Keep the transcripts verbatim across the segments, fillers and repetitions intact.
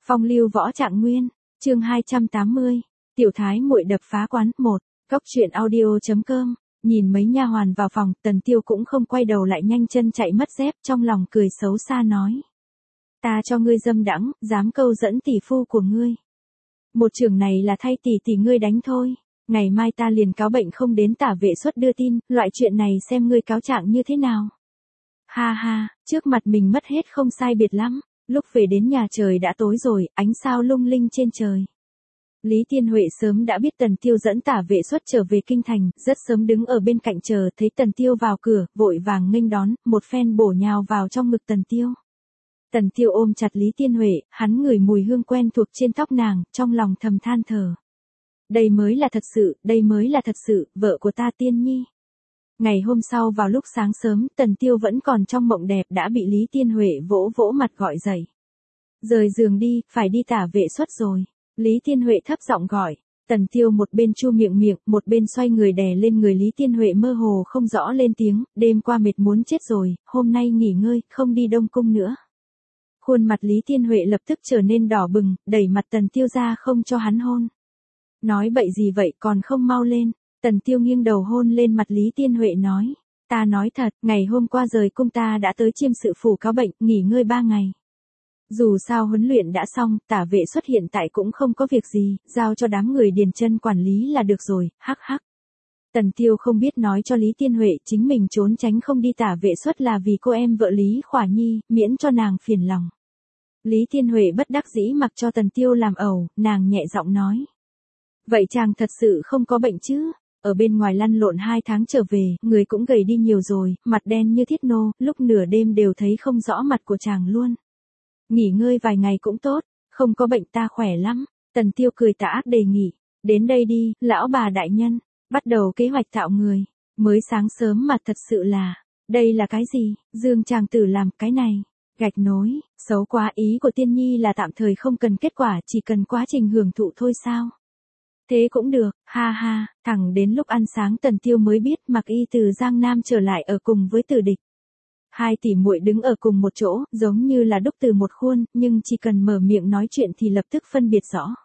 Phong lưu võ trạng nguyên, chương hai trăm tám mươi, tiểu thái muội đập phá quán, một, cốc truyện audio.com, nhìn mấy nha hoàn vào phòng, Tần Tiêu cũng không quay đầu lại nhanh chân chạy mất dép, trong lòng cười xấu xa nói. Ta cho ngươi dâm đãng, dám câu dẫn tỷ phu của ngươi. Một trường này là thay tỷ tỷ ngươi đánh thôi, ngày mai ta liền cáo bệnh không đến tả vệ suất đưa tin, loại chuyện này xem ngươi cáo trạng như thế nào. Ha ha, trước mặt mình mất hết không sai biệt lắm. Lúc về đến nhà trời đã tối rồi, ánh sao lung linh trên trời. Lý Tiên Huệ sớm đã biết Tần Tiêu dẫn tả vệ suất trở về kinh thành, rất sớm đứng ở bên cạnh chờ, thấy Tần Tiêu vào cửa, vội vàng nghênh đón, một phen bổ nhào vào trong ngực Tần Tiêu. Tần Tiêu ôm chặt Lý Tiên Huệ, hắn ngửi mùi hương quen thuộc trên tóc nàng, trong lòng thầm than thở. Đây mới là thật sự, đây mới là thật sự, vợ của ta Tiên Nhi. Ngày hôm sau vào lúc sáng sớm, Tần Tiêu vẫn còn trong mộng đẹp đã bị Lý Tiên Huệ vỗ vỗ mặt gọi dậy. Rời giường đi, phải đi tả vệ suất rồi. Lý Tiên Huệ thấp giọng gọi. Tần Tiêu một bên chu miệng miệng, một bên xoay người đè lên người Lý Tiên Huệ mơ hồ không rõ lên tiếng, đêm qua mệt muốn chết rồi, hôm nay nghỉ ngơi, không đi Đông Cung nữa. Khuôn mặt Lý Tiên Huệ lập tức trở nên đỏ bừng, đẩy mặt Tần Tiêu ra không cho hắn hôn. Nói bậy gì vậy còn không mau lên. Tần Tiêu nghiêng đầu hôn lên mặt Lý Tiên Huệ nói, ta nói thật, ngày hôm qua rời cung ta đã tới chiêm sự phủ cáo bệnh, nghỉ ngơi ba ngày. Dù sao huấn luyện đã xong, tả vệ xuất hiện tại cũng không có việc gì, giao cho đám người Điền Chân quản lý là được rồi, hắc hắc. Tần Tiêu không biết nói cho Lý Tiên Huệ chính mình trốn tránh không đi tả vệ xuất là vì cô em vợ Lý Khỏa Nhi, miễn cho nàng phiền lòng. Lý Tiên Huệ bất đắc dĩ mặc cho Tần Tiêu làm ẩu, nàng nhẹ giọng nói. Vậy chàng thật sự không có bệnh chứ? Ở bên ngoài lăn lộn hai tháng trở về, người cũng gầy đi nhiều rồi, mặt đen như thiết nô, lúc nửa đêm đều thấy không rõ mặt của chàng luôn. Nghỉ ngơi vài ngày cũng tốt, không có bệnh ta khỏe lắm. Tần Tiêu cười tà ác đề nghị, đến đây đi, lão bà đại nhân, bắt đầu kế hoạch tạo người. Mới sáng sớm mà thật sự là, đây là cái gì, Dương chàng tử làm cái này, gạch nối, xấu quá, ý của Tiên Nhi là tạm thời không cần kết quả, chỉ cần quá trình hưởng thụ thôi sao? Thế cũng được, ha ha, thẳng đến lúc ăn sáng Tần Tiêu mới biết Mặc Y từ Giang Nam trở lại ở cùng với Từ Địch. Hai tỷ muội đứng ở cùng một chỗ, giống như là đúc từ một khuôn, nhưng chỉ cần mở miệng nói chuyện thì lập tức phân biệt rõ.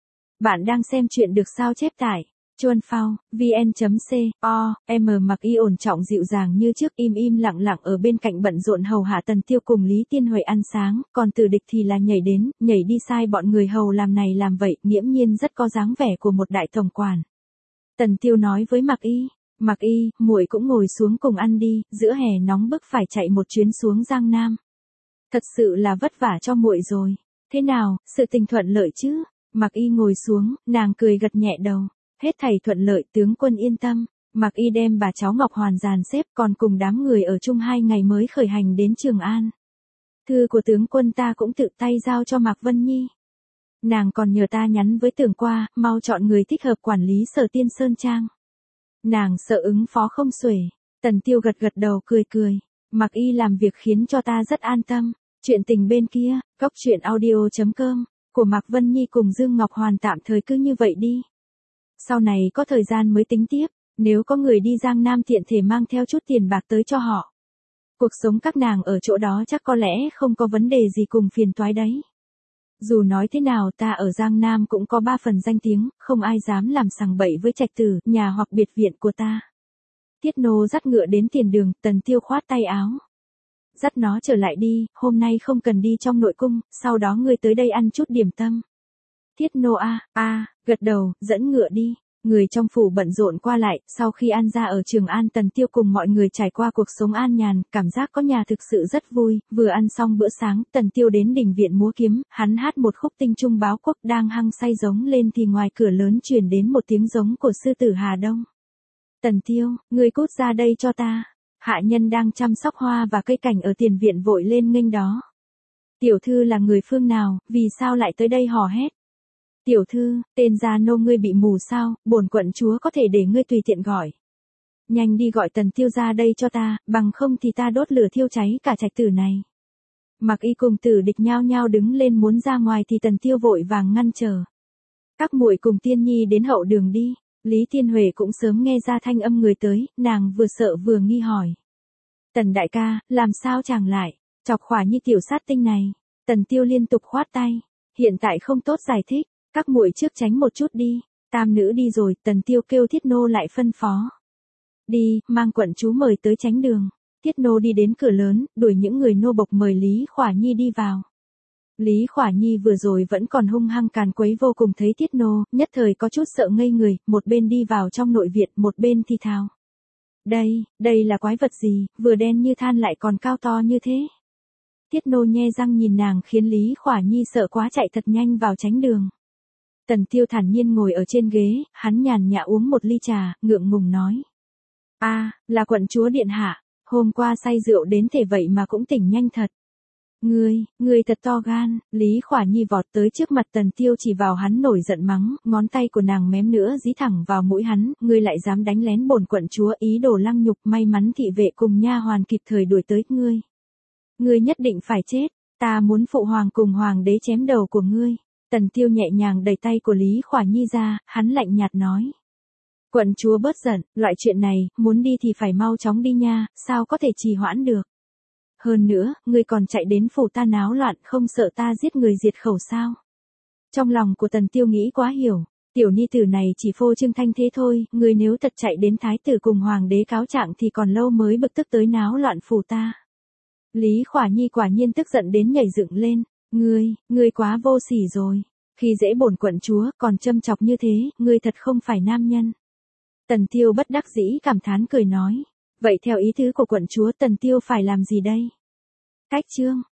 Bạn đang xem chuyện được sao chép tải. Chuan Phao, vn.co, M Mặc Y ổn trọng dịu dàng như trước im im lặng lặng ở bên cạnh bận rộn hầu hạ Tần Tiêu cùng Lý Tiên Huệ ăn sáng, còn Từ Địch thì là nhảy đến, nhảy đi sai bọn người hầu làm này làm vậy, nghiễm nhiên rất có dáng vẻ của một đại tổng quản. Tần Tiêu nói với Mặc Y, Mặc Y, muội cũng ngồi xuống cùng ăn đi, giữa hè nóng bức phải chạy một chuyến xuống Giang Nam. Thật sự là vất vả cho muội rồi. Thế nào, sự tình thuận lợi chứ? Mặc Y ngồi xuống, nàng cười gật nhẹ đầu. Hết thảy thuận lợi, tướng quân yên tâm. Mặc Y đem bà cháu Ngọc Hoàn dàn xếp còn cùng đám người ở chung hai ngày mới khởi hành đến Trường An. Thư của tướng quân ta cũng tự tay giao cho Mạc Vân Nhi. Nàng còn nhờ ta nhắn với Tưởng qua, mau chọn người thích hợp quản lý Sở Tiên Sơn Trang. Nàng sợ ứng phó không xuể. Tần Tiêu gật gật đầu cười cười. Mặc Y làm việc khiến cho ta rất an tâm. Chuyện tình bên kia, cốc truyện audio.com, của Mạc Vân Nhi cùng Dương Ngọc Hoàn tạm thời cứ như vậy đi. Sau này có thời gian mới tính tiếp, nếu có người đi Giang Nam tiện thể mang theo chút tiền bạc tới cho họ. Cuộc sống các nàng ở chỗ đó chắc có lẽ không có vấn đề gì cùng phiền toái đấy. Dù nói thế nào ta ở Giang Nam cũng có ba phần danh tiếng, không ai dám làm sằng bậy với trạch tử, nhà hoặc biệt viện của ta. Tiết nô dắt ngựa đến tiền đường, Tần Tiêu khoát tay áo. Dắt nó trở lại đi, hôm nay không cần đi trong nội cung, sau đó ngươi tới đây ăn chút điểm tâm. Tiết nô a, a, gật đầu, dẫn ngựa đi. Người trong phủ bận rộn qua lại, sau khi ăn ra ở Trường An Tần Tiêu cùng mọi người trải qua cuộc sống an nhàn, cảm giác có nhà thực sự rất vui, vừa ăn xong bữa sáng, Tần Tiêu đến đình viện múa kiếm, hắn hát một khúc tinh trung báo quốc đang hăng say giống lên thì ngoài cửa lớn truyền đến một tiếng giống của sư tử Hà Đông. Tần Tiêu, ngươi cút ra đây cho ta. Hạ nhân đang chăm sóc hoa và cây cảnh ở tiền viện vội lên nghênh đó. Tiểu thư là người phương nào, vì sao lại tới đây hò hét? Tiểu thư, tên gia nô ngươi bị mù sao, bổn quận chúa có thể để ngươi tùy tiện gọi. Nhanh đi gọi Tần Tiêu ra đây cho ta, bằng không thì ta đốt lửa thiêu cháy cả trạch tử này. Mặc Y cùng Tử Địch nhao nhao đứng lên muốn ra ngoài thì Tần Tiêu vội vàng ngăn trở. Các muội cùng Tiên Nhi đến hậu đường đi. Lý Tiên Huệ cũng sớm nghe ra thanh âm người tới, nàng vừa sợ vừa nghi hỏi. Tần đại ca, làm sao chàng lại, chọc Khỏa Nhi tiểu sát tinh này? Tần Tiêu liên tục khoát tay. hiện tại không tốt giải thích, các muội trước tránh một chút đi, tam nữ đi rồi, Tần Tiêu kêu Thiết Nô lại phân phó. Đi, mang quận chúa mời tới tránh đường. Thiết Nô đi đến cửa lớn, đuổi những người nô bộc mời Lý Khỏa Nhi đi vào. Lý Khỏa Nhi vừa rồi vẫn còn hung hăng càn quấy vô cùng thấy Thiết Nô, nhất thời có chút sợ ngây người, một bên đi vào trong nội viện, một bên thì thào. Đây, đây là quái vật gì, vừa đen như than lại còn cao to như thế. Thiết Nô nhe răng nhìn nàng khiến Lý Khỏa Nhi sợ quá chạy thật nhanh vào tránh đường. Tần Tiêu thản nhiên ngồi ở trên ghế, hắn nhàn nhã uống một ly trà, ngượng ngùng nói. A, là quận chúa điện hạ, hôm qua say rượu đến thể vậy mà cũng tỉnh nhanh thật. Ngươi, ngươi thật to gan, Lý Khỏa Nhi vọt tới trước mặt Tần Tiêu chỉ vào hắn nổi giận mắng, ngón tay của nàng mém nữa dí thẳng vào mũi hắn, ngươi lại dám đánh lén bổn quận chúa ý đồ lăng nhục, may mắn thị vệ cùng nha hoàn kịp thời đuổi tới ngươi. Ngươi nhất định phải chết, ta muốn phụ hoàng cùng hoàng đế chém đầu của ngươi. Tần Tiêu nhẹ nhàng đẩy tay của Lý Khỏa Nhi ra, hắn lạnh nhạt nói. Quận chúa bớt giận, loại chuyện này, muốn đi thì phải mau chóng đi nha, sao có thể trì hoãn được. Hơn nữa, ngươi còn chạy đến phủ ta náo loạn không sợ ta giết người diệt khẩu sao. Trong lòng của Tần Tiêu nghĩ quá hiểu, tiểu ni tử này chỉ phô trương thanh thế thôi, ngươi nếu thật chạy đến thái tử cùng hoàng đế cáo trạng thì còn lâu mới bực tức tới náo loạn phủ ta. Lý Khỏa Nhi quả nhiên tức giận đến nhảy dựng lên, ngươi, ngươi quá vô sỉ rồi, khi dễ bổn quận chúa còn châm chọc như thế, ngươi thật không phải nam nhân. Tần Tiêu bất đắc dĩ cảm thán cười nói, vậy theo ý tứ của quận chúa Tần Tiêu phải làm gì đây? Cách chương